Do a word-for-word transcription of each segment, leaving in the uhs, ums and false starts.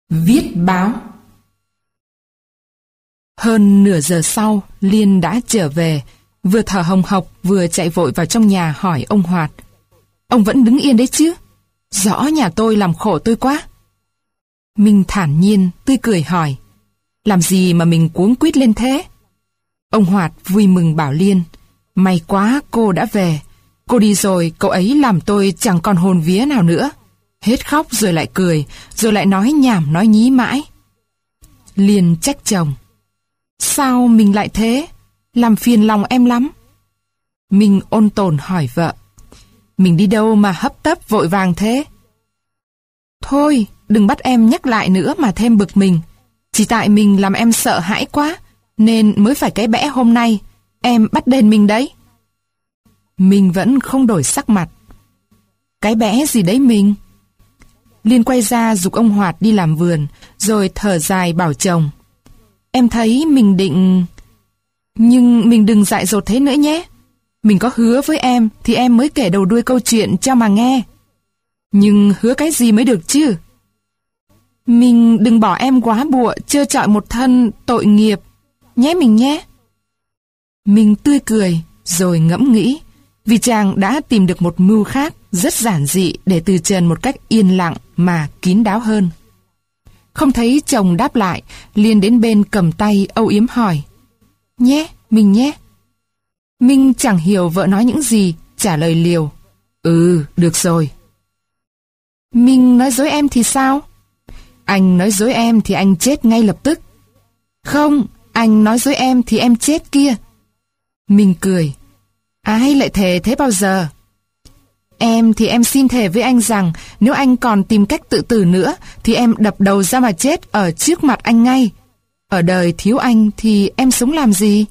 Viết báo. Hơn nửa giờ sau, Liên đã trở về, vừa thở hồng hộc vừa chạy vội vào trong nhà hỏi ông Hoạt. Ông vẫn đứng yên đấy chứ? Rõ nhà tôi làm khổ tôi quá. Minh thản nhiên, tươi cười hỏi. Làm gì mà mình cuống quýt lên thế? Ông Hoạt vui mừng bảo Liên. May quá cô đã về. Cô đi rồi, cậu ấy làm tôi chẳng còn hồn vía nào nữa. Hết khóc rồi lại cười, rồi lại nói nhảm nói nhí mãi. Liên trách chồng. Sao mình lại thế? Làm phiền lòng em lắm. Minh ôn tồn hỏi vợ. Mình đi đâu mà hấp tấp vội vàng thế? Thôi, đừng bắt em nhắc lại nữa mà thêm bực mình. Chỉ tại mình làm em sợ hãi quá, nên mới phải cái bẽ hôm nay. Em bắt đền mình đấy. Mình vẫn không đổi sắc mặt. Cái bẽ gì đấy mình? Liên quay ra giục ông Hoạt đi làm vườn, rồi thở dài bảo chồng. Em thấy mình định... Nhưng mình đừng dại dột thế nữa nhé. Mình có hứa với em thì em mới kể đầu đuôi câu chuyện cho mà nghe. Nhưng hứa cái gì mới được chứ? Mình đừng bỏ em quá bụa trơ trọi một thân tội nghiệp nhé mình nhé. Mình tươi cười rồi ngẫm nghĩ, vì chàng đã tìm được một mưu khác rất giản dị để từ trần một cách yên lặng mà kín đáo hơn. Không thấy chồng đáp lại, Liên đến bên cầm tay âu yếm hỏi. Nhé, mình nhé. Minh chẳng hiểu vợ nói những gì, trả lời liều. Ừ, được rồi. Minh nói dối em thì sao? Anh nói dối em thì anh chết ngay lập tức. Không, anh nói dối em thì em chết kia. Minh cười. Ai lại thề thế bao giờ? Em thì em xin thề với anh rằng nếu anh còn tìm cách tự tử nữa thì em đập đầu ra mà chết ở trước mặt anh ngay. Ở đời thiếu anh thì em sống làm gì?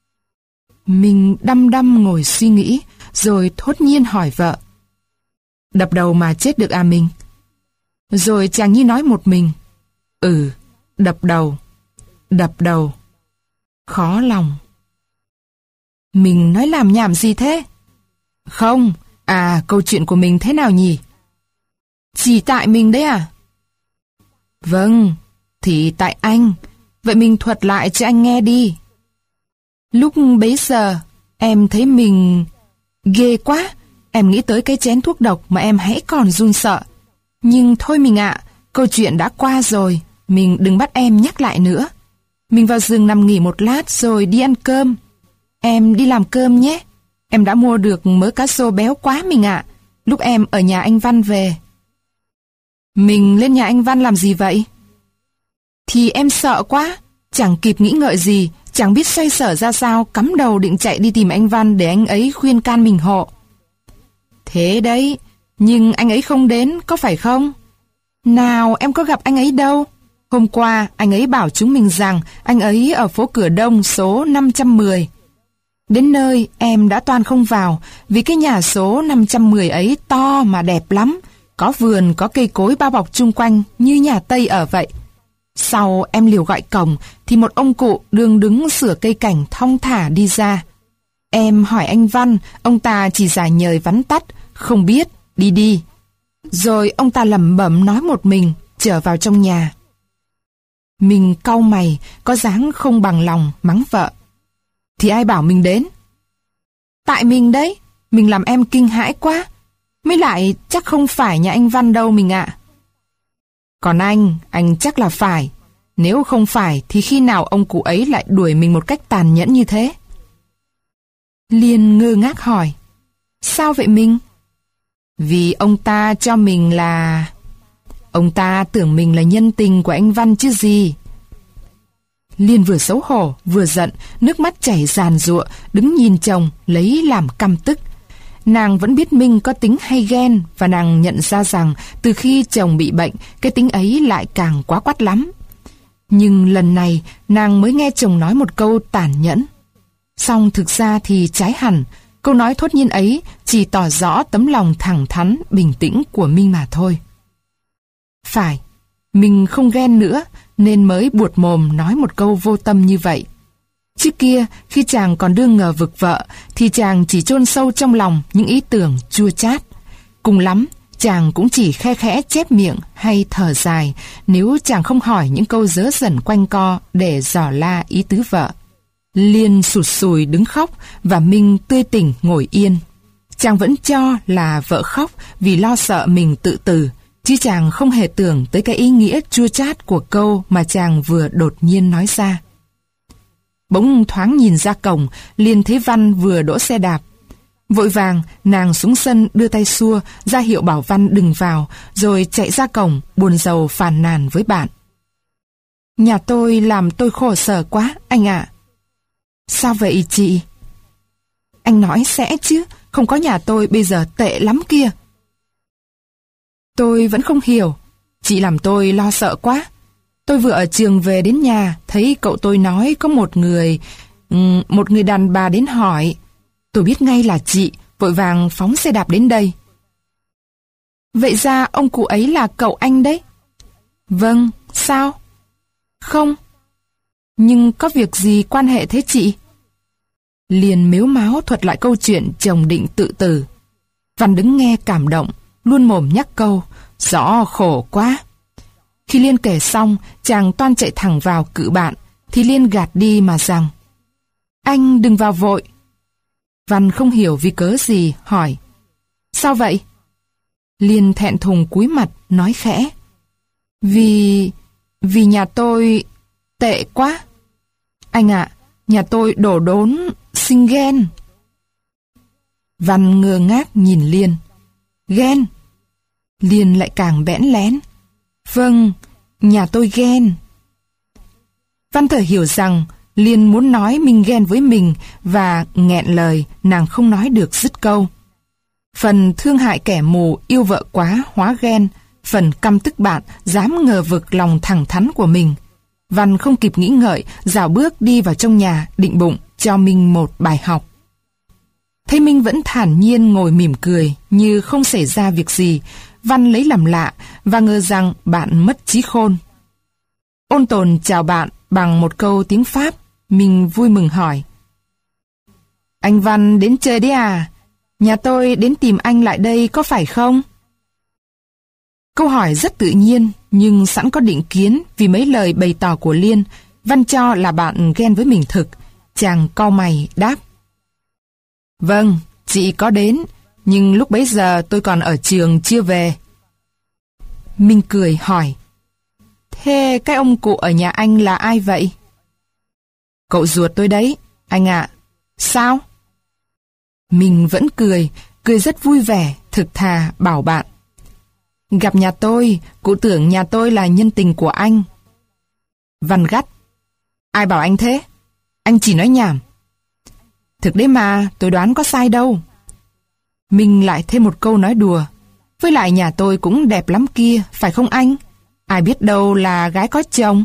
Mình đăm đăm ngồi suy nghĩ, rồi thốt nhiên hỏi vợ. Đập đầu mà chết được à mình? Rồi chàng như nói một mình. Ừ, đập đầu, đập đầu. Khó lòng. Mình nói làm nhảm gì thế? Không, à câu chuyện của mình thế nào nhỉ? Chỉ tại mình đấy à? Vâng, thì tại anh. Vậy mình thuật lại cho anh nghe đi. Lúc bấy giờ, em thấy mình... ghê quá, em nghĩ tới cái chén thuốc độc mà em hãy còn run sợ. Nhưng thôi mình ạ, câu chuyện đã qua rồi, mình đừng bắt em nhắc lại nữa. Mình vào giường nằm nghỉ một lát rồi đi ăn cơm. Em đi làm cơm nhé. Em đã mua được mớ cá rô béo quá mình ạ, lúc em ở nhà anh Văn về. Mình lên nhà anh Văn làm gì vậy? Thì em sợ quá, chẳng kịp nghĩ ngợi gì, chẳng biết xoay sở ra sao, cắm đầu định chạy đi tìm anh Văn để anh ấy khuyên can mình hộ. Thế đấy, nhưng anh ấy không đến, có phải không? Nào, em có gặp anh ấy đâu. Hôm qua, anh ấy bảo chúng mình rằng anh ấy ở phố Cửa Đông số năm trăm mười. Đến nơi, em đã toan không vào, vì cái nhà số năm trăm mười ấy to mà đẹp lắm, có vườn, có cây cối bao bọc chung quanh như nhà Tây ở vậy. Sau em liều gọi cổng, thì một ông cụ đường đứng sửa cây cảnh thong thả đi ra. Em hỏi anh Văn, ông ta chỉ giả nhời vắn tắt, không biết, đi đi. Rồi ông ta lẩm bẩm nói một mình, trở vào trong nhà. Mình cau mày, có dáng không bằng lòng, mắng vợ. Thì ai bảo mình đến? Tại mình đấy, mình làm em kinh hãi quá. Mới lại chắc không phải nhà anh Văn đâu mình ạ. Còn anh, anh chắc là phải. Nếu không phải thì khi nào ông cụ ấy lại đuổi mình một cách tàn nhẫn như thế? Liên ngơ ngác hỏi. Sao vậy mình? Vì ông ta cho mình là... Ông ta tưởng mình là nhân tình của anh Văn chứ gì. Liên vừa xấu hổ, vừa giận, nước mắt chảy ràn rụa, đứng nhìn chồng, lấy làm căm tức. Nàng vẫn biết Minh có tính hay ghen, và nàng nhận ra rằng từ khi chồng bị bệnh, cái tính ấy lại càng quá quắt lắm. Nhưng lần này, nàng mới nghe chồng nói một câu tàn nhẫn. Song thực ra thì trái hẳn, câu nói thốt nhiên ấy chỉ tỏ rõ tấm lòng thẳng thắn, bình tĩnh của Minh mà thôi. Phải, mình không ghen nữa, nên mới buột mồm nói một câu vô tâm như vậy. Trước kia, khi chàng còn đương ngờ vực vợ, thì chàng chỉ chôn sâu trong lòng những ý tưởng chua chát. Cùng lắm, chàng cũng chỉ khe khẽ chép miệng hay thở dài nếu chàng không hỏi những câu dớ dẩn quanh co để dò la ý tứ vợ. Liên sụt sùi đứng khóc và Minh tươi tỉnh ngồi yên. Chàng vẫn cho là vợ khóc vì lo sợ mình tự tử, chứ chàng không hề tưởng tới cái ý nghĩa chua chát của câu mà chàng vừa đột nhiên nói ra. Bỗng thoáng nhìn ra cổng, Liên thấy Văn vừa đỗ xe đạp. Vội vàng, nàng xuống sân đưa tay xua, ra hiệu bảo Văn đừng vào, rồi chạy ra cổng, buồn rầu phàn nàn với bạn. Nhà tôi làm tôi khổ sở quá, anh ạ. Sao vậy chị? Anh nói sẽ chứ, không có nhà tôi bây giờ tệ lắm kia. Tôi vẫn không hiểu, chị làm tôi lo sợ quá. Tôi vừa ở trường về đến nhà, thấy cậu tôi nói có một người, một người đàn bà đến hỏi. Tôi biết ngay là chị, vội vàng phóng xe đạp đến đây. Vậy ra ông cụ ấy là cậu anh đấy? Vâng, sao? Không. Nhưng có việc gì quan hệ thế chị? Liền mếu máo thuật lại câu chuyện chồng định tự tử. Văn đứng nghe cảm động, luôn mồm nhắc câu, rõ khổ quá. Khi Liên kể xong, chàng toan chạy thẳng vào cự bạn, thì Liên gạt đi mà rằng, anh đừng vào vội. Văn không hiểu vì cớ gì, hỏi, sao vậy? Liên thẹn thùng cúi mặt, nói khẽ, Vì... vì nhà tôi... tệ quá. Anh ạ, nhà tôi đổ đốn, sinh ghen. Văn ngơ ngác nhìn Liên. Ghen? Liên lại càng bẽn lén. Vâng, nhà tôi ghen. Văn thở hiểu rằng Liên muốn nói mình ghen với mình và nghẹn lời, nàng không nói được dứt câu. Phần thương hại kẻ mù yêu vợ quá hóa ghen, phần căm tức bạn dám ngờ vực lòng thẳng thắn của mình. Văn không kịp nghĩ ngợi, dạo bước đi vào trong nhà, định bụng cho Minh một bài học. Thấy Minh vẫn thản nhiên ngồi mỉm cười như không xảy ra việc gì, Văn lấy làm lạ và ngờ rằng bạn mất trí khôn. Ôn tồn chào bạn bằng một câu tiếng Pháp. Minh vui mừng hỏi, anh Văn đến chơi đấy à? Nhà tôi đến tìm anh lại đây có phải không? Câu hỏi rất tự nhiên, nhưng sẵn có định kiến vì mấy lời bày tỏ của Liên. Văn cho là bạn ghen với mình thực. Chàng cau mày đáp, vâng, chị có đến, nhưng lúc bấy giờ tôi còn ở trường chưa về. Minh cười hỏi, thế cái ông cụ ở nhà anh là ai vậy? Cậu ruột tôi đấy, anh ạ. Sao? Mình vẫn cười, cười rất vui vẻ, thực thà bảo bạn. Gặp nhà tôi, cụ tưởng nhà tôi là nhân tình của anh. Văn gắt, ai bảo anh thế? Anh chỉ nói nhảm. Thực đấy mà, tôi đoán có sai đâu. Mình lại thêm một câu nói đùa. Với lại nhà tôi cũng đẹp lắm kia, phải không anh? Ai biết đâu là gái có chồng.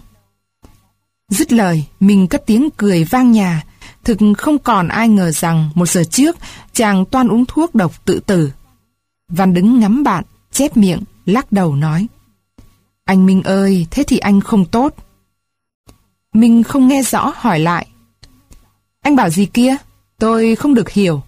Dứt lời, mình cất tiếng cười vang nhà. Thực không còn ai ngờ rằng một giờ trước chàng toan uống thuốc độc tự tử. Văn đứng ngắm bạn, chép miệng, lắc đầu nói, anh Minh ơi, thế thì anh không tốt. Minh không nghe rõ, hỏi lại, anh bảo gì kia? Tôi không được hiểu.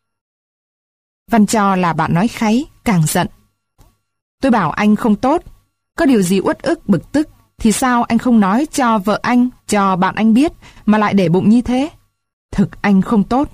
Văn cho là bạn nói kháy, càng giận. Tôi bảo anh không tốt. Có điều gì uất ức bực tức thì sao anh không nói cho vợ anh, cho bạn anh biết mà lại để bụng như thế? Thực anh không tốt.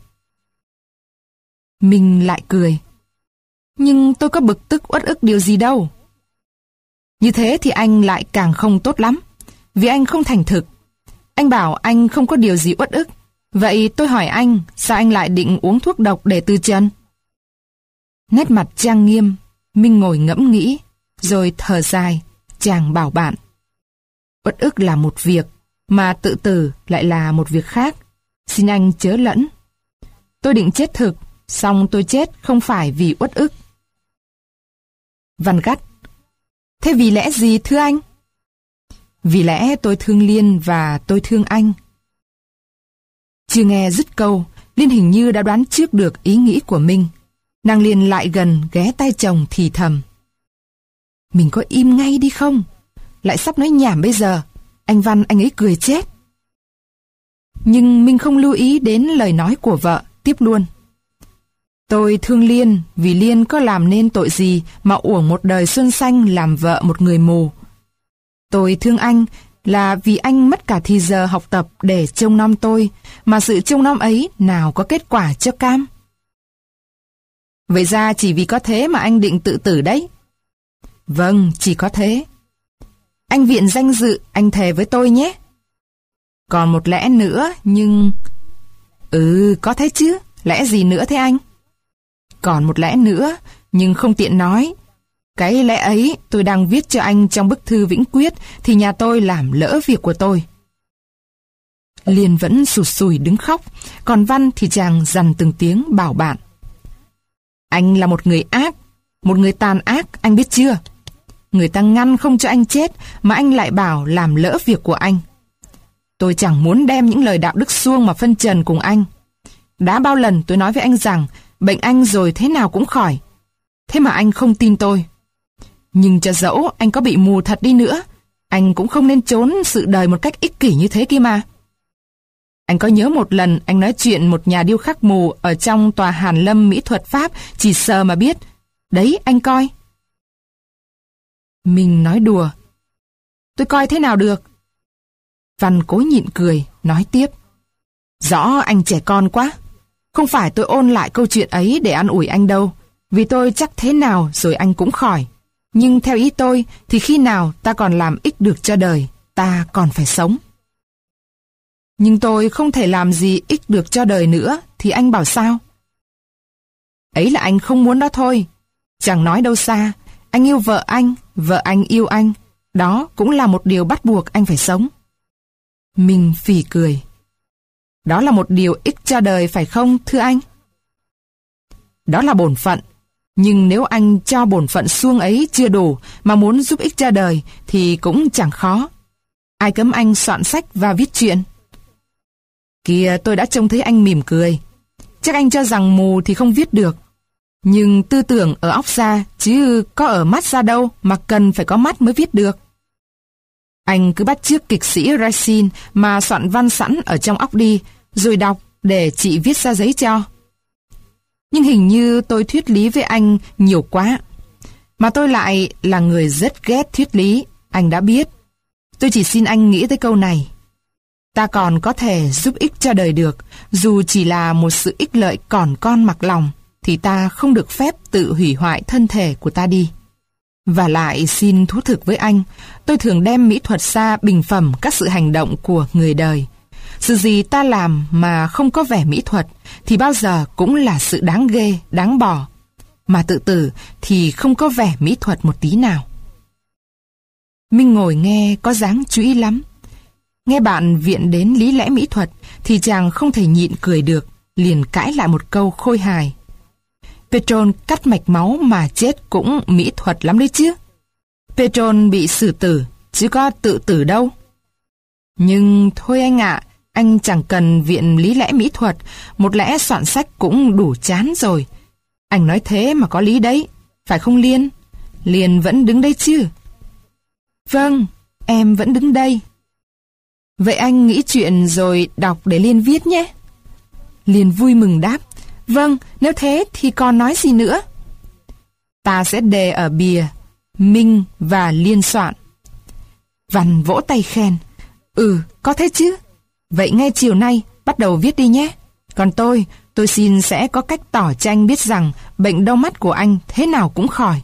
Mình lại cười. Nhưng tôi có bực tức uất ức điều gì đâu. Như thế thì anh lại càng không tốt lắm, vì anh không thành thực. Anh bảo anh không có điều gì uất ức. Vậy tôi hỏi anh, sao anh lại định uống thuốc độc để từ trần? Nét mặt trang nghiêm, Minh ngồi ngẫm nghĩ, rồi thở dài, chàng bảo bạn. Uất ức là một việc, mà tự tử lại là một việc khác. Xin anh chớ lẫn. Tôi định chết thực, song tôi chết không phải vì uất ức. Văn gắt. Thế vì lẽ gì thưa anh? Vì lẽ tôi thương Liên và tôi thương anh. Chưa nghe dứt câu, Liên hình như đã đoán trước được ý nghĩ của Minh. Nàng liền lại gần ghé tay chồng thì thầm. Mình có im ngay đi không? Lại sắp nói nhảm bây giờ. Anh Văn anh ấy cười chết. Nhưng Minh không lưu ý đến lời nói của vợ, tiếp luôn. Tôi thương Liên vì Liên có làm nên tội gì mà uổng một đời xuân xanh làm vợ một người mù. Tôi thương anh là vì anh mất cả thì giờ học tập để trông nom tôi, mà sự trông nom ấy nào có kết quả cho cam. Vậy ra chỉ vì có thế mà anh định tự tử đấy. Vâng, chỉ có thế. Anh viện danh dự, anh thề với tôi nhé. Còn một lẽ nữa, nhưng... Ừ, có thế chứ, lẽ gì nữa thế anh? Còn một lẽ nữa, nhưng không tiện nói. Cái lẽ ấy tôi đang viết cho anh trong bức thư vĩnh quyết thì nhà tôi làm lỡ việc của tôi. Liên vẫn sụt sùi đứng khóc, còn Văn thì chàng dằn từng tiếng bảo bạn. Anh là một người ác, một người tàn ác, anh biết chưa? Người ta ngăn không cho anh chết mà anh lại bảo làm lỡ việc của anh. Tôi chẳng muốn đem những lời đạo đức suông mà phân trần cùng anh. Đã bao lần tôi nói với anh rằng bệnh anh rồi thế nào cũng khỏi. Thế mà anh không tin tôi. Nhưng cho dẫu anh có bị mù thật đi nữa, anh cũng không nên trốn sự đời một cách ích kỷ như thế kia mà. Anh có nhớ một lần anh nói chuyện một nhà điêu khắc mù ở trong tòa Hàn Lâm mỹ thuật Pháp, chỉ sờ mà biết. Đấy, anh coi. Mình nói đùa. Tôi coi thế nào được? Văn cố nhịn cười, nói tiếp. Rõ anh trẻ con quá. Không phải tôi ôn lại câu chuyện ấy để an ủi anh đâu, vì tôi chắc thế nào rồi anh cũng khỏi. Nhưng theo ý tôi thì khi nào ta còn làm ích được cho đời, ta còn phải sống. Nhưng tôi không thể làm gì ích được cho đời nữa, thì anh bảo sao? Ấy là anh không muốn đó thôi. Chẳng nói đâu xa, anh yêu vợ anh, vợ anh yêu anh. Đó cũng là một điều bắt buộc anh phải sống. Mình phì cười. Đó là một điều ích cho đời phải không, thưa anh? Đó là bổn phận. Nhưng nếu anh cho bổn phận suông ấy chưa đủ mà muốn giúp ích cho đời thì cũng chẳng khó. Ai cấm anh soạn sách và viết truyện? Kìa, tôi đã trông thấy anh mỉm cười. Chắc anh cho rằng mù thì không viết được. Nhưng tư tưởng ở óc ra, chứ có ở mắt ra đâu mà cần phải có mắt mới viết được. Anh cứ bắt chước kịch sĩ Racine mà soạn văn sẵn ở trong óc đi, rồi đọc để chị viết ra giấy cho. Nhưng hình như tôi thuyết lý với anh nhiều quá. Mà tôi lại là người rất ghét thuyết lý, anh đã biết. Tôi chỉ xin anh nghĩ tới câu này. Ta còn có thể giúp ích cho đời được, dù chỉ là một sự ích lợi còn con mặc lòng, thì ta không được phép tự hủy hoại thân thể của ta đi. Và lại xin thú thực với anh, tôi thường đem mỹ thuật ra bình phẩm các sự hành động của người đời. Sự gì ta làm mà không có vẻ mỹ thuật thì bao giờ cũng là sự đáng ghê, đáng bỏ. Mà tự tử thì không có vẻ mỹ thuật một tí nào. Minh ngồi nghe có dáng chú ý lắm. Nghe bạn viện đến lý lẽ mỹ thuật thì chàng không thể nhịn cười được, liền cãi lại một câu khôi hài. Petron cắt mạch máu mà chết cũng mỹ thuật lắm đấy chứ. Petron bị xử tử, chứ có tự tử đâu. Nhưng thôi anh ạ, anh chẳng cần viện lý lẽ mỹ thuật, một lẽ soạn sách cũng đủ chán rồi. Anh nói thế mà có lý đấy, phải không Liên? Liên vẫn đứng đây chứ? Vâng, em vẫn đứng đây. Vậy anh nghĩ chuyện rồi đọc để Liên viết nhé. Liên vui mừng đáp. Vâng, nếu thế thì còn nói gì nữa? Ta sẽ đề ở bìa Minh và Liên soạn. Văn vỗ tay khen. Ừ, có thế chứ. Vậy ngay chiều nay bắt đầu viết đi nhé. Còn tôi, tôi xin sẽ có cách tỏ cho anh biết rằng bệnh đau mắt của anh thế nào cũng khỏi.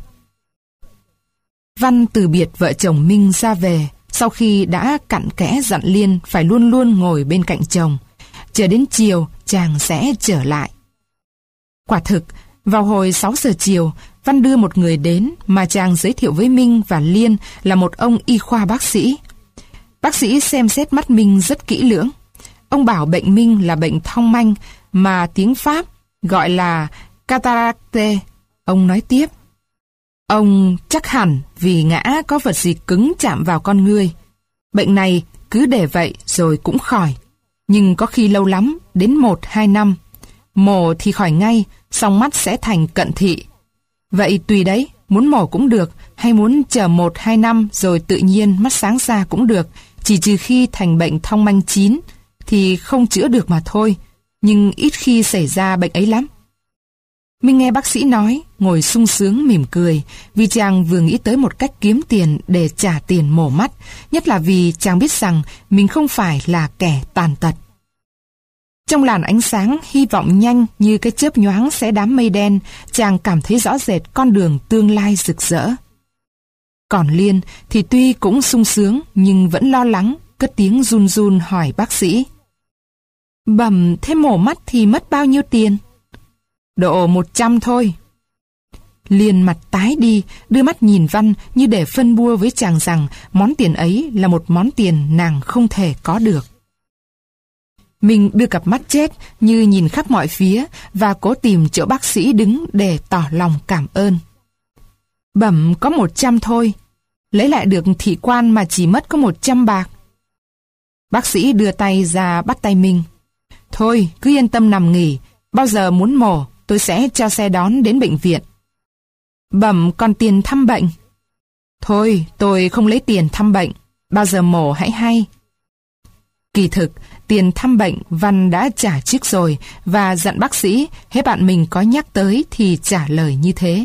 Văn từ biệt vợ chồng Minh ra về sau khi đã cặn kẽ dặn Liên phải luôn luôn ngồi bên cạnh chồng. Chờ đến chiều chàng sẽ trở lại. Quả thực, vào hồi sáu giờ chiều, Văn đưa một người đến mà chàng giới thiệu với Minh và Liên là một ông y khoa bác sĩ. Bác sĩ xem xét mắt Minh rất kỹ lưỡng. Ông bảo bệnh Minh là bệnh thong manh mà tiếng Pháp gọi là cataracte. Ông nói tiếp. Ông chắc hẳn vì ngã có vật gì cứng chạm vào con ngươi. Bệnh này cứ để vậy rồi cũng khỏi. Nhưng có khi lâu lắm, đến một hai năm. Mổ thì khỏi ngay, xong mắt sẽ thành cận thị. Vậy tùy đấy, muốn mổ cũng được, hay muốn chờ một hai năm rồi tự nhiên mắt sáng ra cũng được. Chỉ trừ khi thành bệnh thong manh chín thì không chữa được mà thôi. Nhưng ít khi xảy ra bệnh ấy lắm. Minh nghe bác sĩ nói, ngồi sung sướng mỉm cười, vì chàng vừa nghĩ tới một cách kiếm tiền để trả tiền mổ mắt, nhất là vì chàng biết rằng mình không phải là kẻ tàn tật. Trong làn ánh sáng hy vọng nhanh như cái chớp nhoáng xé đám mây đen, chàng cảm thấy rõ rệt con đường tương lai rực rỡ. Còn Liên thì tuy cũng sung sướng nhưng vẫn lo lắng, cất tiếng run run hỏi bác sĩ. Bẩm, thế mổ mắt thì mất bao nhiêu tiền? Độ một trăm thôi. Liên mặt tái đi, đưa mắt nhìn Văn như để phân bua với chàng rằng món tiền ấy là một món tiền nàng không thể có được. Mình đưa cặp mắt chết như nhìn khắp mọi phía và cố tìm chỗ bác sĩ đứng để tỏ lòng cảm ơn. Bẩm, có một trăm thôi. Lấy lại được thị quan mà chỉ mất có một trăm bạc. Bác sĩ đưa tay ra bắt tay Minh. Thôi, cứ yên tâm nằm nghỉ. Bao giờ muốn mổ, tôi sẽ cho xe đón đến bệnh viện. Bẩm, còn tiền thăm bệnh? Thôi, tôi không lấy tiền thăm bệnh. Bao giờ mổ hãy hay. Kỳ thực, tiền thăm bệnh Văn đã trả trước rồi và dặn bác sĩ hễ bạn mình có nhắc tới thì trả lời như thế.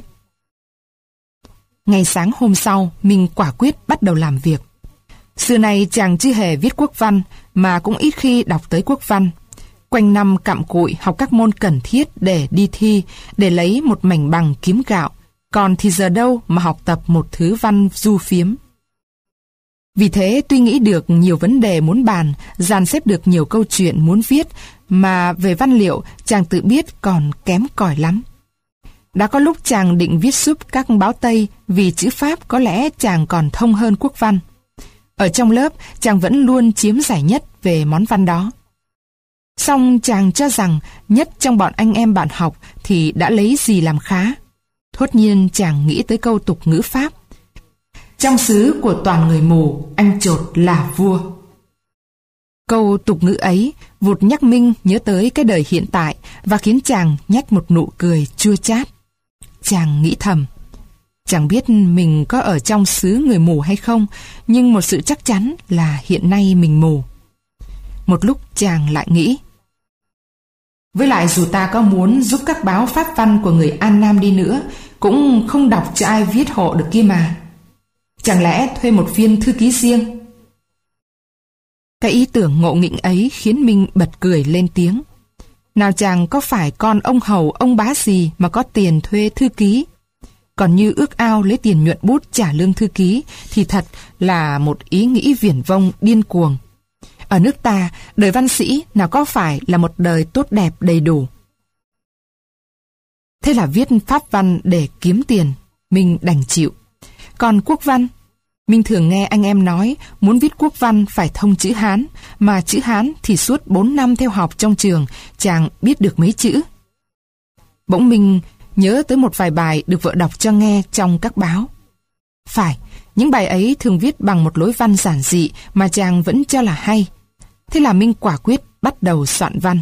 Ngày sáng hôm sau, mình quả quyết bắt đầu làm việc. Xưa nay chàng chưa hề viết quốc văn mà cũng ít khi đọc tới quốc văn. Quanh năm cặm cụi học các môn cần thiết để đi thi, để lấy một mảnh bằng kiếm gạo, còn thì giờ đâu mà học tập một thứ văn du phiếm. Vì thế tuy nghĩ được nhiều vấn đề muốn bàn, dàn xếp được nhiều câu chuyện muốn viết, mà về văn liệu chàng tự biết còn kém cỏi lắm. Đã có lúc chàng định viết giúp các báo Tây vì chữ Pháp có lẽ chàng còn thông hơn quốc văn. Ở trong lớp chàng vẫn luôn chiếm giải nhất về món văn đó. Song chàng cho rằng nhất trong bọn anh em bạn học thì đã lấy gì làm khá. Thốt nhiên chàng nghĩ tới câu tục ngữ Pháp. Trong xứ của toàn người mù, anh chột là vua. Câu tục ngữ ấy vụt nhắc Minh nhớ tới cái đời hiện tại và khiến chàng nhếch một nụ cười chua chát. Chàng nghĩ thầm, chẳng biết mình có ở trong xứ người mù hay không, nhưng một sự chắc chắn là hiện nay mình mù. Một lúc chàng lại nghĩ, với lại dù ta có muốn giúp các báo pháp văn của người An Nam đi nữa, cũng không đọc cho ai viết hộ được kia mà. Chẳng lẽ thuê một viên thư ký riêng? Cái ý tưởng ngộ nghĩnh ấy khiến Minh bật cười lên tiếng. Nào chàng có phải con ông hầu ông bá gì mà có tiền thuê thư ký? Còn như ước ao lấy tiền nhuận bút trả lương thư ký thì thật là một ý nghĩ viển vông điên cuồng. Ở nước ta, đời văn sĩ nào có phải là một đời tốt đẹp đầy đủ. Thế là viết pháp văn để kiếm tiền, Minh đành chịu. Còn quốc văn, Minh thường nghe anh em nói muốn viết quốc văn phải thông chữ Hán, mà chữ Hán thì suốt bốn năm theo học trong trường, chàng biết được mấy chữ. Bỗng Minh nhớ tới một vài bài được vợ đọc cho nghe trong các báo. Phải, những bài ấy thường viết bằng một lối văn giản dị mà chàng vẫn cho là hay. Thế là Minh quả quyết bắt đầu soạn văn.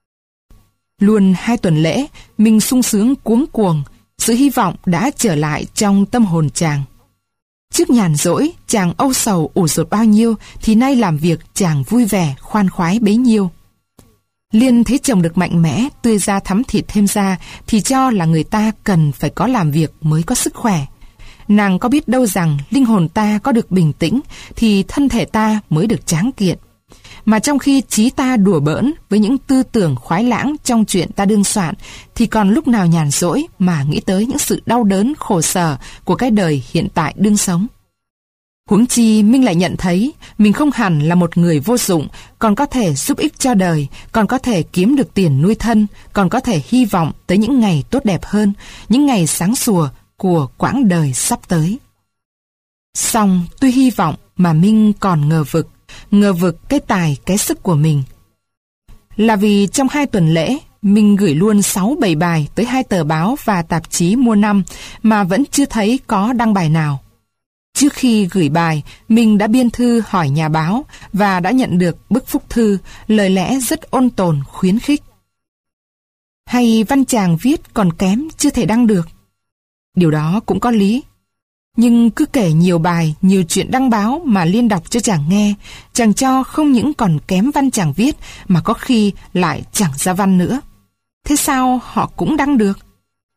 Luôn hai tuần lễ, Minh sung sướng cuống cuồng, sự hy vọng đã trở lại trong tâm hồn chàng. Trước nhàn rỗi, chàng âu sầu ủ rột bao nhiêu, thì nay làm việc chàng vui vẻ, khoan khoái bấy nhiêu. Liên thấy chồng được mạnh mẽ, tươi da thắm thịt thêm ra, thì cho là người ta cần phải có làm việc mới có sức khỏe. Nàng có biết đâu rằng linh hồn ta có được bình tĩnh, thì thân thể ta mới được tráng kiện. Mà trong khi trí ta đùa bỡn với những tư tưởng khoái lãng trong chuyện ta đương soạn, thì còn lúc nào nhàn rỗi mà nghĩ tới những sự đau đớn khổ sở của cái đời hiện tại đương sống. Huống chi Minh lại nhận thấy mình không hẳn là một người vô dụng, còn có thể giúp ích cho đời, còn có thể kiếm được tiền nuôi thân, còn có thể hy vọng tới những ngày tốt đẹp hơn, những ngày sáng sủa của quãng đời sắp tới. Song tuy hy vọng mà Minh còn ngờ vực, ngờ vực cái tài cái sức của mình. Là vì trong hai tuần lễ, Minh gửi luôn sáu bảy bài tới hai tờ báo và tạp chí mua năm mà vẫn chưa thấy có đăng bài nào. Trước khi gửi bài, Minh đã biên thư hỏi nhà báo và đã nhận được bức phúc thư, lời lẽ rất ôn tồn, khuyến khích. Hay văn chàng viết còn kém, chưa thể đăng được? Điều đó cũng có lý. Nhưng cứ kể nhiều bài, nhiều chuyện đăng báo mà Liên đọc cho chàng nghe, chàng cho không những còn kém văn chàng viết mà có khi lại chẳng ra văn nữa. Thế sao họ cũng đăng được?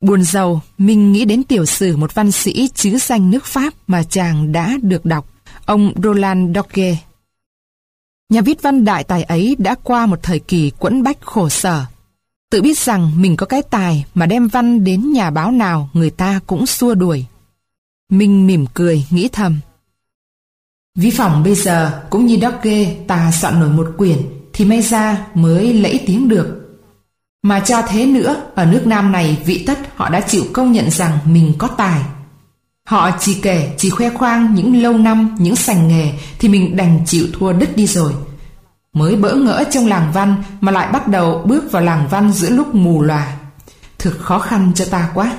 Buồn rầu, Minh nghĩ đến tiểu sử một văn sĩ chứ danh nước Pháp mà chàng đã được đọc, ông Roland Doré. Nhà viết văn đại tài ấy đã qua một thời kỳ quẫn bách khổ sở. Tự biết rằng mình có cái tài mà đem văn đến nhà báo nào người ta cũng xua đuổi. Minh mỉm cười, nghĩ thầm. Ví phỏng bây giờ cũng như Doré ta soạn nổi một quyển thì may ra mới lẫy tiếng được. Mà cho thế nữa, ở nước Nam này vị tất họ đã chịu công nhận rằng mình có tài. Họ chỉ kể, chỉ khoe khoang những lâu năm, những sành nghề thì mình đành chịu thua đứt đi rồi. Mới bỡ ngỡ trong làng văn mà lại bắt đầu bước vào làng văn giữa lúc mù lòa. Thực khó khăn cho ta quá.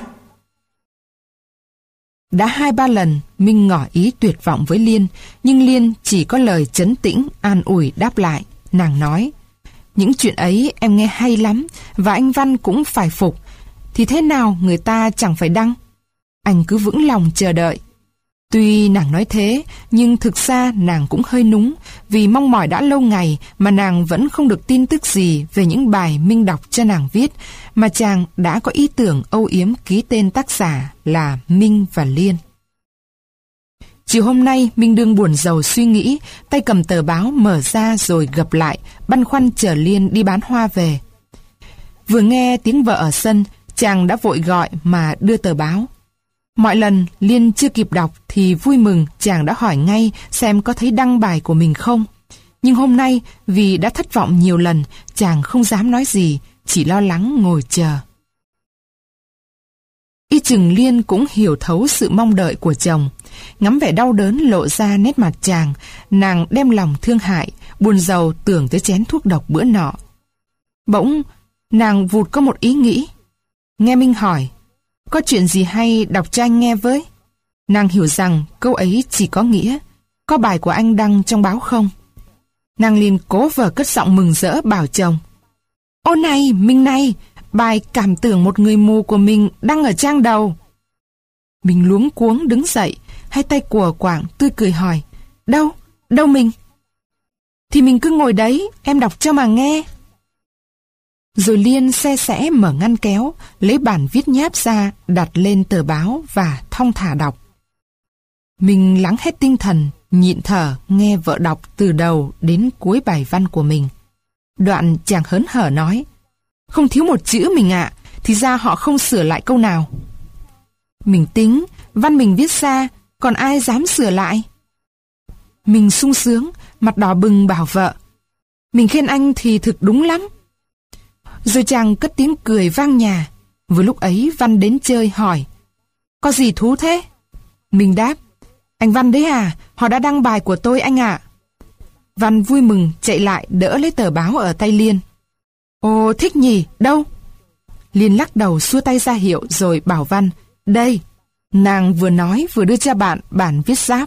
Đã hai ba lần Minh ngỏ ý tuyệt vọng với Liên, nhưng Liên chỉ có lời trấn tĩnh, an ủi đáp lại. Nàng nói, những chuyện ấy em nghe hay lắm, và anh Văn cũng phải phục. Thì thế nào người ta chẳng phải đăng. Anh cứ vững lòng chờ đợi. Tuy nàng nói thế, nhưng thực ra nàng cũng hơi núng, vì mong mỏi đã lâu ngày mà nàng vẫn không được tin tức gì về những bài Minh đọc cho nàng viết, mà chàng đã có ý tưởng âu yếm ký tên tác giả là Minh và Liên. Chiều hôm nay, Minh đương buồn rầu suy nghĩ, tay cầm tờ báo mở ra rồi gập lại, băn khoăn chờ Liên đi bán hoa về. Vừa nghe tiếng vợ ở sân, chàng đã vội gọi mà đưa tờ báo. Mọi lần Liên chưa kịp đọc thì vui mừng chàng đã hỏi ngay xem có thấy đăng bài của mình không. Nhưng hôm nay vì đã thất vọng nhiều lần, chàng không dám nói gì, chỉ lo lắng ngồi chờ. Y chừng Liên cũng hiểu thấu sự mong đợi của chồng. Ngắm vẻ đau đớn lộ ra nét mặt chàng, nàng đem lòng thương hại, buồn rầu tưởng tới chén thuốc độc bữa nọ. Bỗng, nàng vụt có một ý nghĩ. Nghe Minh hỏi, có chuyện gì hay đọc cho anh nghe với? Nàng hiểu rằng câu ấy chỉ có nghĩa, có bài của anh đăng trong báo không? Nàng liền cố vờ cất giọng mừng rỡ bảo chồng. Ô này, Minh này, bài cảm tưởng một người mù của mình đăng ở trang đầu. Mình luống cuống đứng dậy, hai tay của quảng tươi cười hỏi, đâu, đâu mình? Thì mình cứ ngồi đấy, em đọc cho mà nghe. Rồi Liên xe sẽ mở ngăn kéo, lấy bản viết nháp ra, đặt lên tờ báo và thong thả đọc. Mình lắng hết tinh thần, nhịn thở, nghe vợ đọc từ đầu đến cuối bài văn của mình. Đoạn chàng hớn hở nói, không thiếu một chữ mình ạ, thì ra họ không sửa lại câu nào. Mình tính, văn mình viết ra, còn ai dám sửa lại? Mình sung sướng, mặt đỏ bừng bảo vợ, mình khen anh thì thực đúng lắm. Rồi chàng cất tiếng cười vang nhà. Vừa lúc ấy Văn đến chơi hỏi, có gì thú thế? Mình đáp, anh Văn đấy à, họ đã đăng bài của tôi anh ạ. Văn vui mừng chạy lại đỡ lấy tờ báo ở tay Liên. Ồ, thích nhỉ, đâu? Liên lắc đầu xua tay ra hiệu rồi bảo Văn, đây. Nàng vừa nói vừa đưa cho bạn bản viết giáp.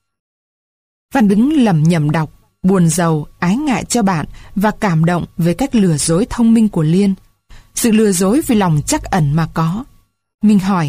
Văn đứng lẩm nhẩm đọc, buồn rầu, ái ngại cho bạn và cảm động về cách lừa dối thông minh của Liên. Sự lừa dối vì lòng trắc ẩn mà có. Mình hỏi,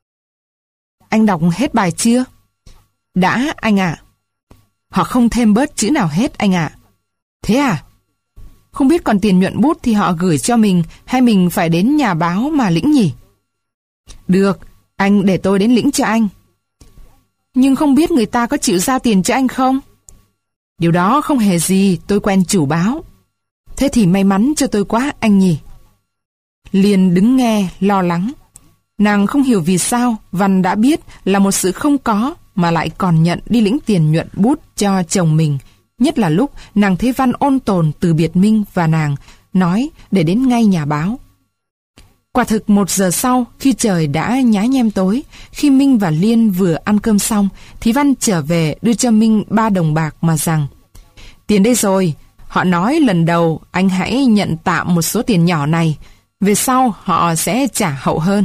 anh đọc hết bài chưa? Đã anh ạ. Họ không thêm bớt chữ nào hết anh ạ. Thế à? Không biết còn tiền nhuận bút thì họ gửi cho mình hay mình phải đến nhà báo mà lĩnh nhỉ? Được, anh để tôi đến lĩnh cho anh. Nhưng không biết người ta có chịu giao tiền cho anh không? Điều đó không hề gì, tôi quen chủ báo. Thế thì may mắn cho tôi quá anh nhỉ. Liên đứng nghe, lo lắng. Nàng không hiểu vì sao Văn đã biết là một sự không có mà lại còn nhận đi lĩnh tiền nhuận bút cho chồng mình. Nhất là lúc nàng thấy Văn ôn tồn từ biệt Minh và nàng, nói để đến ngay nhà báo. Quả thực một giờ sau, khi trời đã nhá nhem tối, khi Minh và Liên vừa ăn cơm xong, thì Văn trở về đưa cho Minh ba đồng bạc mà rằng, tiền đây rồi, họ nói lần đầu anh hãy nhận tạm một số tiền nhỏ này, về sau họ sẽ trả hậu hơn.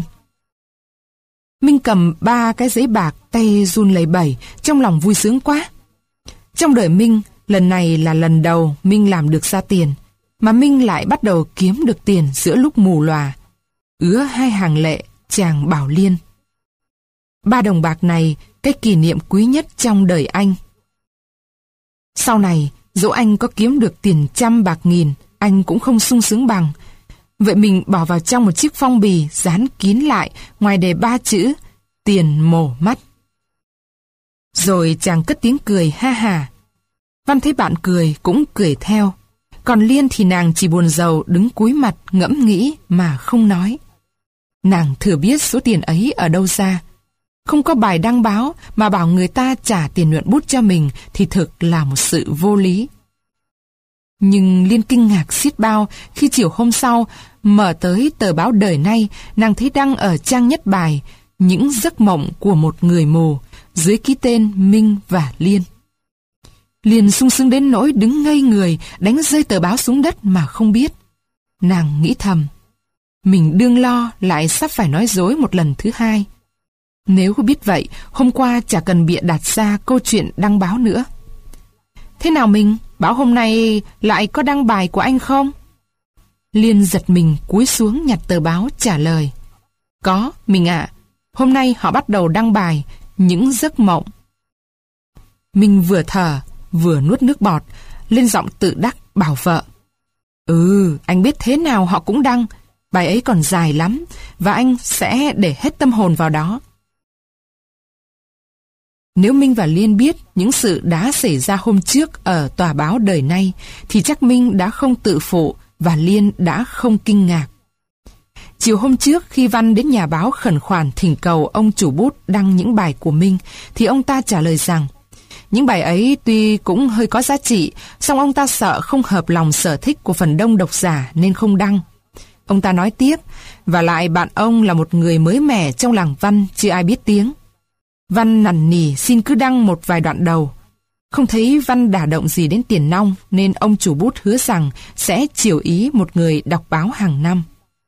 Minh cầm ba cái giấy bạc, tay run lẩy bẩy, trong lòng vui sướng quá. Trong đời Minh, lần này là lần đầu Minh làm được ra tiền, mà Minh lại bắt đầu kiếm được tiền giữa lúc mù lòa. Ứa hai hàng lệ, chàng bảo Liên, ba đồng bạc này cái kỷ niệm quý nhất trong đời anh. Sau này, dẫu anh có kiếm được tiền trăm bạc nghìn, anh cũng không sung sướng bằng. Vậy mình bỏ vào trong một chiếc phong bì dán kín lại, ngoài đề ba chữ tiền mổ mắt. Rồi chàng cất tiếng cười ha hà. Văn thấy bạn cười cũng cười theo. Còn Liên thì nàng chỉ buồn rầu đứng cúi mặt ngẫm nghĩ mà không nói. Nàng thừa biết số tiền ấy ở đâu ra. Không có bài đăng báo mà bảo người ta trả tiền nhuận bút cho mình thì thực là một sự vô lý. Nhưng Liên kinh ngạc xiết bao khi chiều hôm sau mở tới tờ báo Đời Nay, nàng thấy đăng ở trang nhất bài những giấc mộng của một người mù dưới ký tên Minh và Liên. Liên sung sướng đến nỗi đứng ngây người, đánh rơi tờ báo xuống đất mà không biết. Nàng nghĩ thầm, mình đương lo lại sắp phải nói dối một lần thứ hai. Nếu biết vậy, hôm qua chả cần bịa đặt ra câu chuyện đăng báo nữa. Thế nào mình, báo hôm nay lại có đăng bài của anh không? Liên giật mình cúi xuống nhặt tờ báo trả lời. Có, mình ạ. Hôm nay họ bắt đầu đăng bài những giấc mộng. Mình vừa thở, vừa nuốt nước bọt, lên giọng tự đắc bảo vợ. Ừ, anh biết thế nào họ cũng đăng. Bài ấy còn dài lắm, và anh sẽ để hết tâm hồn vào đó. Nếu Minh và Liên biết những sự đã xảy ra hôm trước ở tòa báo Đời Nay, thì chắc Minh đã không tự phụ và Liên đã không kinh ngạc. Chiều hôm trước khi Văn đến nhà báo khẩn khoản thỉnh cầu ông chủ bút đăng những bài của Minh, thì ông ta trả lời rằng những bài ấy tuy cũng hơi có giá trị, song ông ta sợ không hợp lòng sở thích của phần đông độc giả nên không đăng. Ông ta nói tiếp, và lại bạn ông là một người mới mẻ trong làng Văn, chưa ai biết tiếng. Văn nằn nỉ xin cứ đăng một vài đoạn đầu. Không thấy Văn đả động gì đến tiền nong, nên ông chủ bút hứa rằng sẽ chiều ý một người đọc báo hàng năm.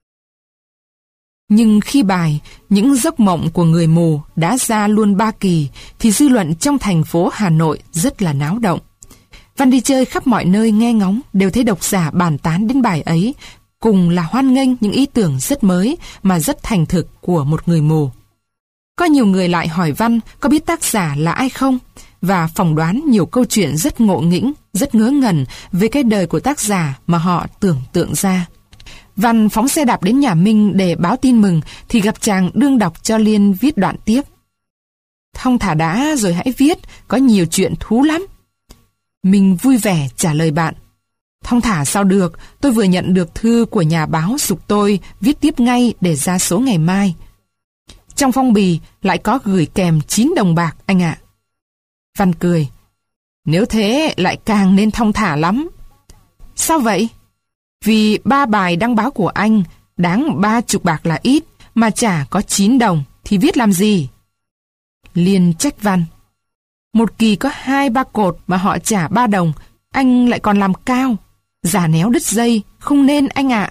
Nhưng khi bài những giấc mộng của người mù đã ra luôn ba kỳ, thì dư luận trong thành phố Hà Nội rất là náo động. Văn đi chơi khắp mọi nơi nghe ngóng đều thấy độc giả bàn tán đến bài ấy, cùng là hoan nghênh những ý tưởng rất mới mà rất thành thực của một người mù. Có nhiều người lại hỏi Văn có biết tác giả là ai không, và phỏng đoán nhiều câu chuyện rất ngộ nghĩnh, rất ngớ ngẩn về cái đời của tác giả mà họ tưởng tượng ra. Văn phóng xe đạp đến nhà Minh để báo tin mừng thì gặp chàng đương đọc cho Liên viết đoạn tiếp. Thong thả đã rồi hãy viết, có nhiều chuyện thú lắm. Minh vui vẻ trả lời bạn. Thong thả sao được, tôi vừa nhận được thư của nhà báo giục tôi viết tiếp ngay để ra số ngày mai. Trong phong bì lại có gửi kèm chín đồng bạc anh ạ. Văn cười. Nếu thế lại càng nên thong thả lắm. Sao vậy? Vì ba bài đăng báo của anh đáng ba chục bạc là ít, mà chả có chín đồng thì viết làm gì? Liên trách Văn. Một kỳ có hai ba cột mà họ trả ba đồng, anh lại còn làm cao. Giả néo đứt dây, không nên anh ạ.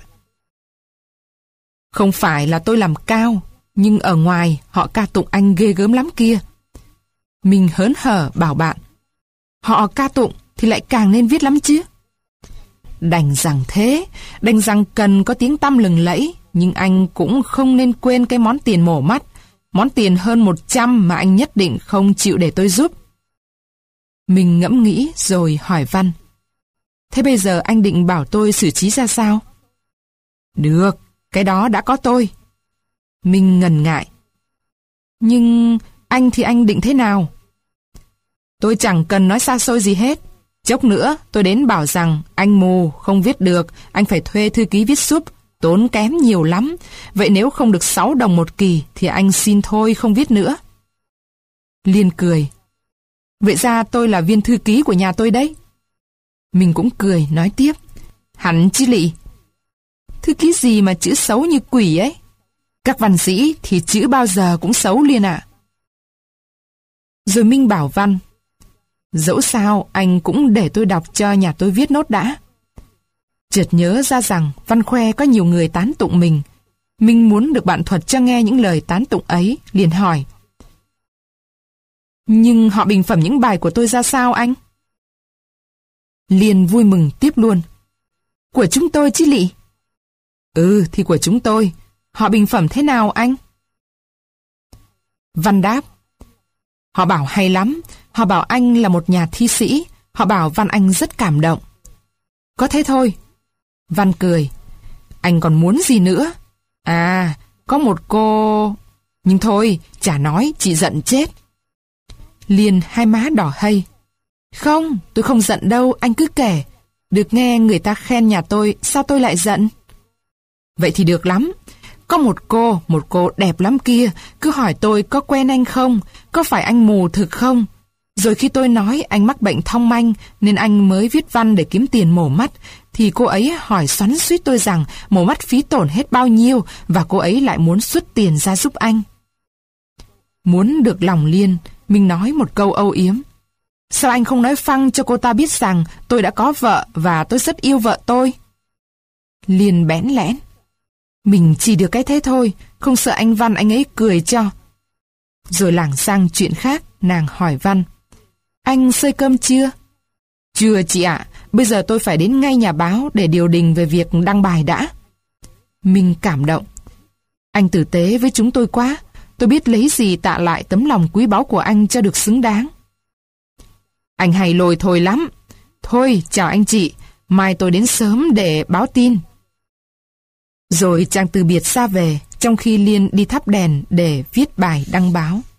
Không phải là tôi làm cao, nhưng ở ngoài họ ca tụng anh ghê gớm lắm kia. Mình hớn hở bảo bạn. Họ ca tụng thì lại càng nên viết lắm chứ. Đành rằng thế, đành rằng cần có tiếng tăm lừng lẫy, nhưng anh cũng không nên quên cái món tiền mổ mắt, món tiền hơn một trăm mà anh nhất định không chịu để tôi giúp. Mình ngẫm nghĩ rồi hỏi Văn. Thế bây giờ anh định bảo tôi xử trí ra sao? Được, cái đó đã có tôi. Mình ngần ngại. Nhưng anh thì anh định thế nào? Tôi chẳng cần nói xa xôi gì hết. Chốc nữa tôi đến bảo rằng anh mù không viết được, anh phải thuê thư ký viết giúp, tốn kém nhiều lắm. Vậy nếu không được sáu đồng một kỳ thì anh xin thôi không viết nữa. Liên cười. Vậy ra tôi là viên thư ký của nhà tôi đấy. Mình cũng cười nói tiếp. Hẳn chứ lị. Thư ký gì mà chữ xấu như quỷ ấy. Các văn sĩ thì chữ bao giờ cũng xấu Liên ạ. Rồi Minh bảo Văn. Dẫu sao anh cũng để tôi đọc cho nhà tôi viết nốt đã. Chợt nhớ ra rằng Văn khoe có nhiều người tán tụng mình. Minh muốn được bạn thuật cho nghe những lời tán tụng ấy, liền hỏi. Nhưng họ bình phẩm những bài của tôi ra sao anh? Liên vui mừng tiếp luôn. Của chúng tôi chứ lị. Ừ thì của chúng tôi. Họ bình phẩm thế nào anh? Văn đáp. Họ bảo hay lắm. Họ bảo anh là một nhà thi sĩ. Họ bảo Văn anh rất cảm động. Có thế thôi. Văn cười. Anh còn muốn gì nữa? À, có một cô... Nhưng thôi, chả nói, chị giận chết. Liên hai má đỏ hây. Không, tôi không giận đâu, anh cứ kể. Được nghe người ta khen nhà tôi, sao tôi lại giận? Vậy thì được lắm. Có một cô, một cô đẹp lắm kia, cứ hỏi tôi có quen anh không, có phải anh mù thực không? Rồi khi tôi nói anh mắc bệnh thông manh nên anh mới viết văn để kiếm tiền mổ mắt, thì cô ấy hỏi xoắn xuýt tôi rằng mổ mắt phí tổn hết bao nhiêu và cô ấy lại muốn xuất tiền ra giúp anh. Muốn được lòng Liên, mình nói một câu âu yếm. Sao anh không nói phăng cho cô ta biết rằng tôi đã có vợ và tôi rất yêu vợ tôi? Liên bẽn lẽn. Mình chỉ được cái thế thôi, không sợ anh Văn anh ấy cười cho. Rồi lảng sang chuyện khác, nàng hỏi Văn. Anh xơi cơm chưa? Chưa chị ạ, bây giờ tôi phải đến ngay nhà báo để điều đình về việc đăng bài đã. Mình cảm động. Anh tử tế với chúng tôi quá, tôi biết lấy gì tạ lại tấm lòng quý báu của anh cho được xứng đáng. Anh hay lôi thôi lắm. Thôi, chào anh chị, mai tôi đến sớm để báo tin. Rồi chàng từ biệt xa về, trong khi Liên đi thắp đèn để viết bài đăng báo.